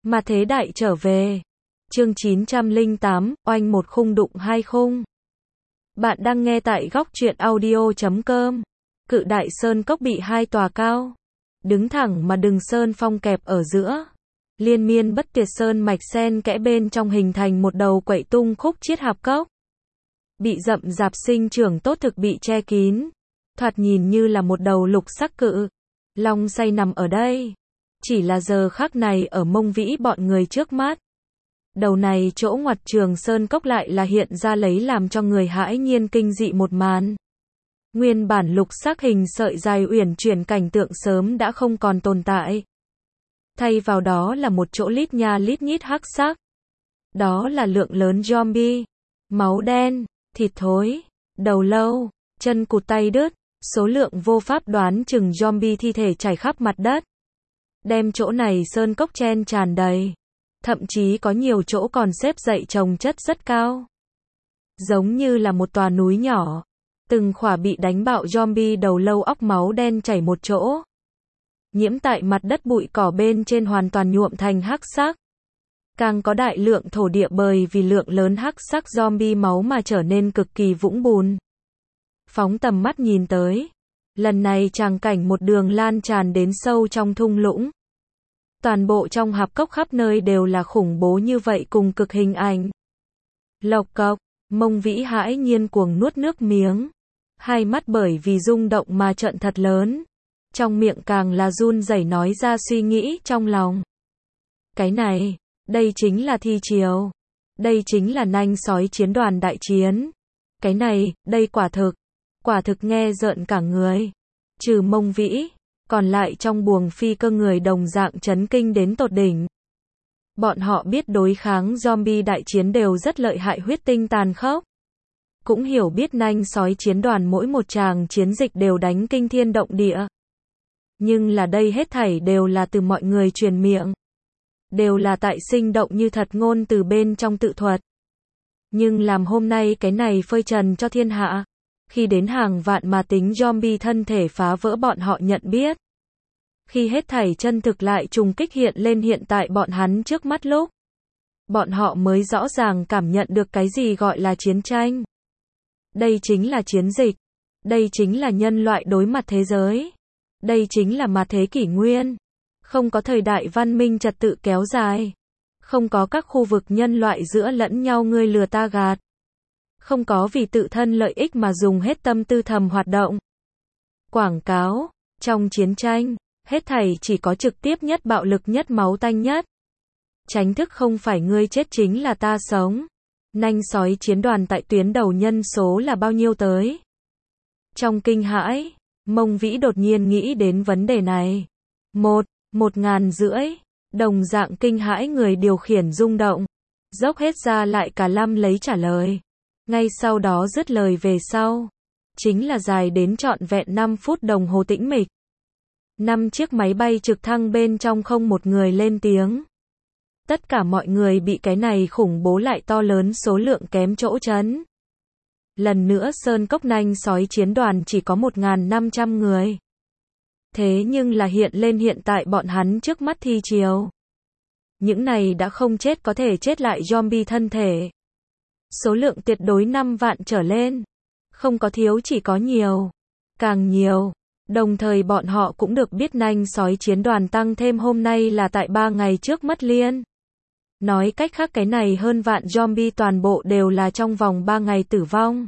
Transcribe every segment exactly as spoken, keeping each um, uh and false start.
Mà thế đại trở về. Chương chín trăm lẻ tám, oanh một khung đụng hai khung. Bạn đang nghe tại góc truyện audio chấm com. Cự đại sơn cốc bị hai tòa cao, đứng thẳng mà đừng sơn phong kẹp ở giữa. Liên miên bất tuyệt sơn mạch xen kẽ bên trong hình thành một đầu quậy tung khúc chiết hạp cốc. Bị rậm rạp sinh trưởng tốt thực bị che kín. Thoạt nhìn như là một đầu lục sắc cự long say nằm ở đây. Chỉ là giờ khắc này ở Mông Vĩ bọn người trước mắt. Đầu này chỗ ngoặt trường sơn cốc lại là hiện ra lấy làm cho người hãi nhiên kinh dị một màn. Nguyên bản lục sắc hình sợi dài uyển chuyển cảnh tượng sớm đã không còn tồn tại. Thay vào đó là một chỗ lít nha lít nhít hắc sắc. Đó là lượng lớn zombie, máu đen, thịt thối, đầu lâu, chân cụt tay đứt, số lượng vô pháp đoán chừng zombie thi thể trải khắp mặt đất. Đem chỗ này sơn cốc chen tràn đầy. Thậm chí có nhiều chỗ còn xếp dậy chồng chất rất cao. Giống như là một tòa núi nhỏ. Từng khỏa bị đánh bạo zombie đầu lâu óc máu đen chảy một chỗ. Nhiễm tại mặt đất bụi cỏ bên trên hoàn toàn nhuộm thành hắc sắc. Càng có đại lượng thổ địa bởi vì lượng lớn hắc sắc zombie máu mà trở nên cực kỳ vũng bùn. Phóng tầm mắt nhìn tới. Lần này tràng cảnh một đường lan tràn đến sâu trong thung lũng. Toàn bộ trong hạp cốc khắp nơi đều là khủng bố như vậy cùng cực hình ảnh. Lộc cộc, Mông Vĩ hãi nhiên cuồng nuốt nước miếng. Hai mắt bởi vì rung động mà trợn thật lớn. Trong miệng càng là run rẩy nói ra suy nghĩ trong lòng. Cái này, đây chính là thi triều. Đây chính là nanh sói chiến đoàn đại chiến. Cái này, đây quả thực. Quả thực nghe rợn cả người. Trừ Mông Vĩ. Còn lại trong buồng phi cơ người đồng dạng chấn kinh đến tột đỉnh. Bọn họ biết đối kháng zombie đại chiến đều rất lợi hại huyết tinh tàn khốc. Cũng hiểu biết nanh sói chiến đoàn mỗi một tràng chiến dịch đều đánh kinh thiên động địa. Nhưng là đây hết thảy đều là từ mọi người truyền miệng. Đều là tại sinh động như thật ngôn từ bên trong tự thuật. Nhưng làm hôm nay cái này phơi trần cho thiên hạ. Khi đến hàng vạn mà tính zombie thân thể phá vỡ bọn họ nhận biết. Khi hết thảy chân thực lại trùng kích hiện lên hiện tại bọn hắn trước mắt lúc. Bọn họ mới rõ ràng cảm nhận được cái gì gọi là chiến tranh. Đây chính là chiến dịch. Đây chính là nhân loại đối mặt thế giới. Đây chính là mà thế kỷ nguyên. Không có thời đại văn minh trật tự kéo dài. Không có các khu vực nhân loại giữa lẫn nhau ngươi lừa ta gạt. Không có vì tự thân lợi ích mà dùng hết tâm tư thầm hoạt động. Quảng cáo, trong chiến tranh, hết thảy chỉ có trực tiếp nhất bạo lực nhất máu tanh nhất. Tránh thức không phải ngươi chết chính là ta sống. Nanh sói chiến đoàn tại tuyến đầu nhân số là bao nhiêu tới? Trong kinh hãi, Mông Vĩ đột nhiên nghĩ đến vấn đề này. Một, một ngàn rưỡi. Đồng dạng kinh hãi người điều khiển rung động. Dốc hết ra lại cả lâm lấy trả lời. Ngay sau đó dứt lời về sau. Chính là dài đến trọn vẹn năm phút đồng hồ tĩnh mịch. Năm chiếc máy bay trực thăng bên trong không một người lên tiếng. Tất cả mọi người bị cái này khủng bố lại to lớn số lượng kém chỗ chấn. Lần nữa sơn cốc nanh sói chiến đoàn chỉ có một nghìn năm trăm người. Thế nhưng là hiện lên hiện tại bọn hắn trước mắt thi triều. Những này đã không chết có thể chết lại zombie thân thể. Số lượng tuyệt đối năm vạn trở lên. Không có thiếu chỉ có nhiều. Càng nhiều. Đồng thời bọn họ cũng được biết nanh sói chiến đoàn tăng thêm hôm nay là tại ba ngày trước mất liên. Nói cách khác cái này hơn vạn zombie toàn bộ đều là trong vòng ba ngày tử vong.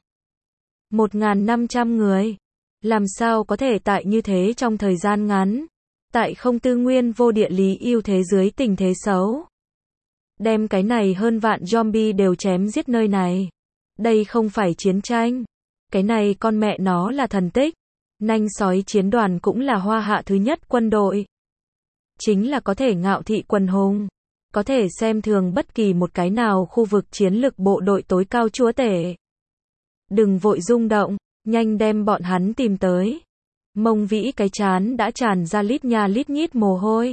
một nghìn năm trăm người. Làm sao có thể tại như thế trong thời gian ngắn. Tại không tư nguyên vô địa lý ưu thế dưới tình thế xấu. Đem cái này hơn vạn zombie đều chém giết nơi này. Đây không phải chiến tranh. Cái này con mẹ nó là thần tích. Nanh sói chiến đoàn cũng là hoa hạ thứ nhất quân đội. Chính là có thể ngạo thị quần hùng. Có thể xem thường bất kỳ một cái nào khu vực chiến lực bộ đội tối cao chúa tể. Đừng vội rung động, nhanh đem bọn hắn tìm tới. Mông Vĩ cái chán đã tràn ra lít nha lít nhít mồ hôi.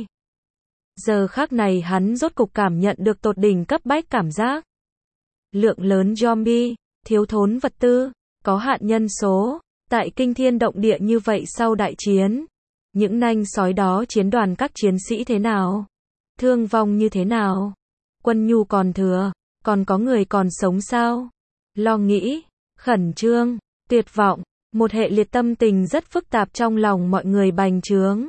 Giờ khắc này hắn rốt cục cảm nhận được tột đỉnh cấp bách cảm giác. Lượng lớn zombie, thiếu thốn vật tư, có hạn nhân số, tại kinh thiên động địa như vậy sau đại chiến. Những nanh sói đó chiến đoàn các chiến sĩ thế nào? Thương vong như thế nào? Quân nhu còn thừa, còn có người còn sống sao? Lo nghĩ, khẩn trương, tuyệt vọng, một hệ liệt tâm tình rất phức tạp trong lòng mọi người bành trướng.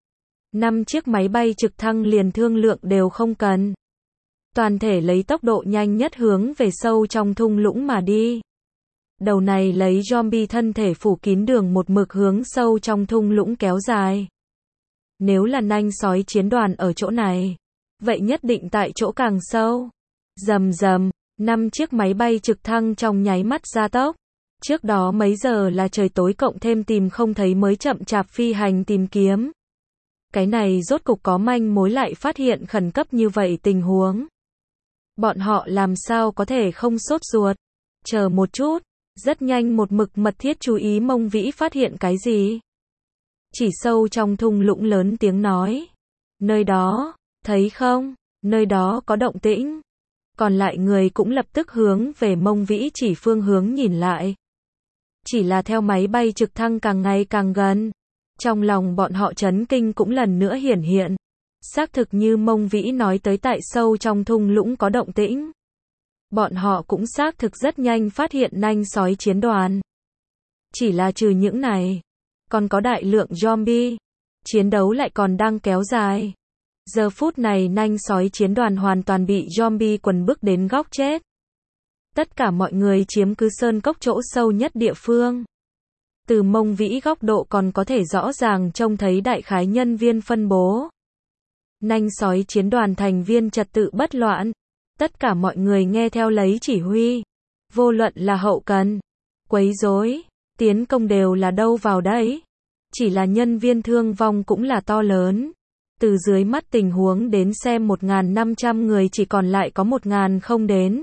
Năm chiếc máy bay trực thăng liền thương lượng đều không cần. Toàn thể lấy tốc độ nhanh nhất hướng về sâu trong thung lũng mà đi. Đầu này lấy zombie thân thể phủ kín đường một mực hướng sâu trong thung lũng kéo dài. Nếu là nanh sói chiến đoàn ở chỗ này, vậy nhất định tại chỗ càng sâu. Rầm rầm, năm chiếc máy bay trực thăng trong nháy mắt gia tốc. Trước đó mấy giờ là trời tối cộng thêm tìm không thấy mới chậm chạp phi hành tìm kiếm. Cái này rốt cục có manh mối lại phát hiện khẩn cấp như vậy tình huống. Bọn họ làm sao có thể không sốt ruột. Chờ một chút, rất nhanh một mực mật thiết chú ý Mông Vĩ phát hiện cái gì. Chỉ sâu trong thung lũng lớn tiếng nói. Nơi đó, thấy không, nơi đó có động tĩnh. Còn lại người cũng lập tức hướng về Mông Vĩ chỉ phương hướng nhìn lại. Chỉ là theo máy bay trực thăng càng ngày càng gần. Trong lòng bọn họ chấn kinh cũng lần nữa hiển hiện. Xác thực như Mông Vĩ nói tới tại sâu trong thung lũng có động tĩnh. Bọn họ cũng xác thực rất nhanh phát hiện nanh sói chiến đoàn. Chỉ là trừ những này, còn có đại lượng zombie. Chiến đấu lại còn đang kéo dài. Giờ phút này nanh sói chiến đoàn hoàn toàn bị zombie quần bức đến góc chết. Tất cả mọi người chiếm cứ sơn cốc chỗ sâu nhất địa phương. Từ Mông Vĩ góc độ còn có thể rõ ràng trông thấy đại khái nhân viên phân bố. Nanh sói chiến đoàn thành viên trật tự bất loạn. Tất cả mọi người nghe theo lấy chỉ huy. Vô luận là hậu cần, quấy rối, tiến công đều là đâu vào đấy. Chỉ là nhân viên thương vong cũng là to lớn. Từ dưới mắt tình huống đến xem một nghìn năm trăm người chỉ còn lại có một nghìn không đến.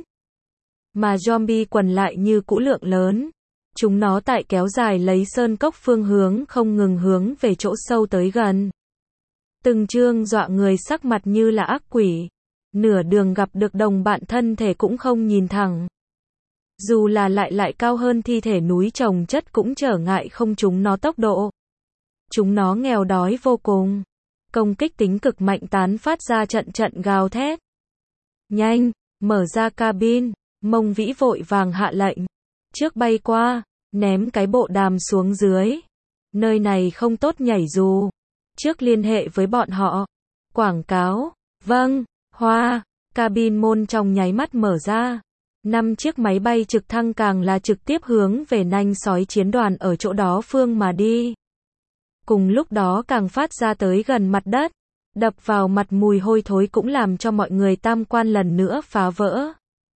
Mà zombie quần lại như cũ lượng lớn. Chúng nó tại kéo dài lấy sơn cốc phương hướng không ngừng hướng về chỗ sâu tới gần. Từng chương dọa người sắc mặt như là ác quỷ. Nửa đường gặp được đồng bạn thân thể cũng không nhìn thẳng. Dù là lại lại cao hơn thi thể núi chồng chất cũng trở ngại không chúng nó tốc độ. Chúng nó nghèo đói vô cùng. Công kích tính cực mạnh tán phát ra trận trận gào thét. Nhanh, mở ra cabin, Mông Vĩ vội vàng hạ lệnh. Trước bay qua, ném cái bộ đàm xuống dưới. Nơi này không tốt nhảy dù. Trước liên hệ với bọn họ. Quảng cáo, vâng, hoa, cabin môn trong nháy mắt mở ra. Năm chiếc máy bay trực thăng càng là trực tiếp hướng về nanh sói chiến đoàn ở chỗ đó phương mà đi. Cùng lúc đó càng phát ra tới gần mặt đất. Đập vào mặt mùi hôi thối cũng làm cho mọi người tam quan lần nữa phá vỡ.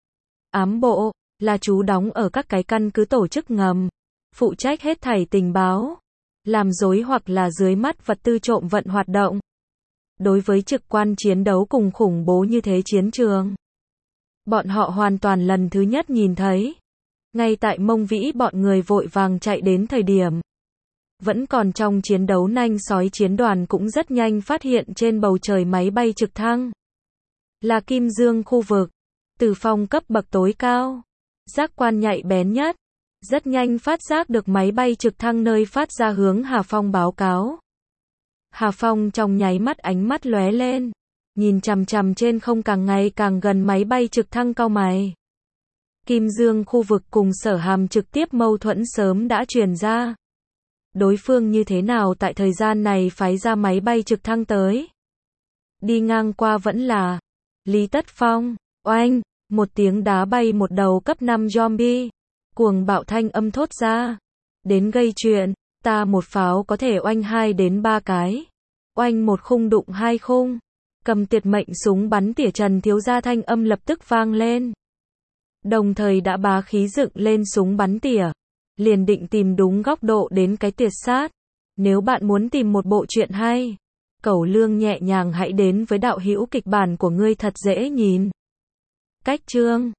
Ám bộ, là chú đóng ở các cái căn cứ tổ chức ngầm. Phụ trách hết thảy tình báo. Làm dối hoặc là dưới mắt vật tư trộm vận hoạt động. Đối với trực quan chiến đấu cùng khủng bố như thế chiến trường. Bọn họ hoàn toàn lần thứ nhất nhìn thấy. Ngay tại Mông Vĩ bọn người vội vàng chạy đến thời điểm. Vẫn còn trong chiến đấu nanh sói chiến đoàn cũng rất nhanh phát hiện trên bầu trời máy bay trực thăng. Là Kim Dương khu vực. Từ phong cấp bậc tối cao. Giác quan nhạy bén nhất. Rất nhanh phát giác được máy bay trực thăng nơi phát ra hướng Hà Phong báo cáo. Hà Phong trong nháy mắt ánh mắt lóe lên. Nhìn chằm chằm trên không càng ngày càng gần máy bay trực thăng cau mày. Kim Dương khu vực cùng Sở Hàm trực tiếp mâu thuẫn sớm đã truyền ra. Đối phương như thế nào tại thời gian này phái ra máy bay trực thăng tới. Đi ngang qua vẫn là Lý Tất Phong, oanh, một tiếng đá bay một đầu cấp năm zombie. Cuồng bạo thanh âm thốt ra. Đến gây chuyện, ta một pháo có thể oanh hai đến ba cái. Oanh một khung đụng hai khung. Cầm tuyệt mệnh súng bắn tỉa Trần thiếu gia thanh âm lập tức vang lên. Đồng thời đã bá khí dựng lên súng bắn tỉa. Liền định tìm đúng góc độ đến cái tuyệt sát. Nếu bạn muốn tìm một bộ truyện hay, Cẩu Lương nhẹ nhàng hãy đến với đạo hữu kịch bản của ngươi thật dễ nhìn. Cách chương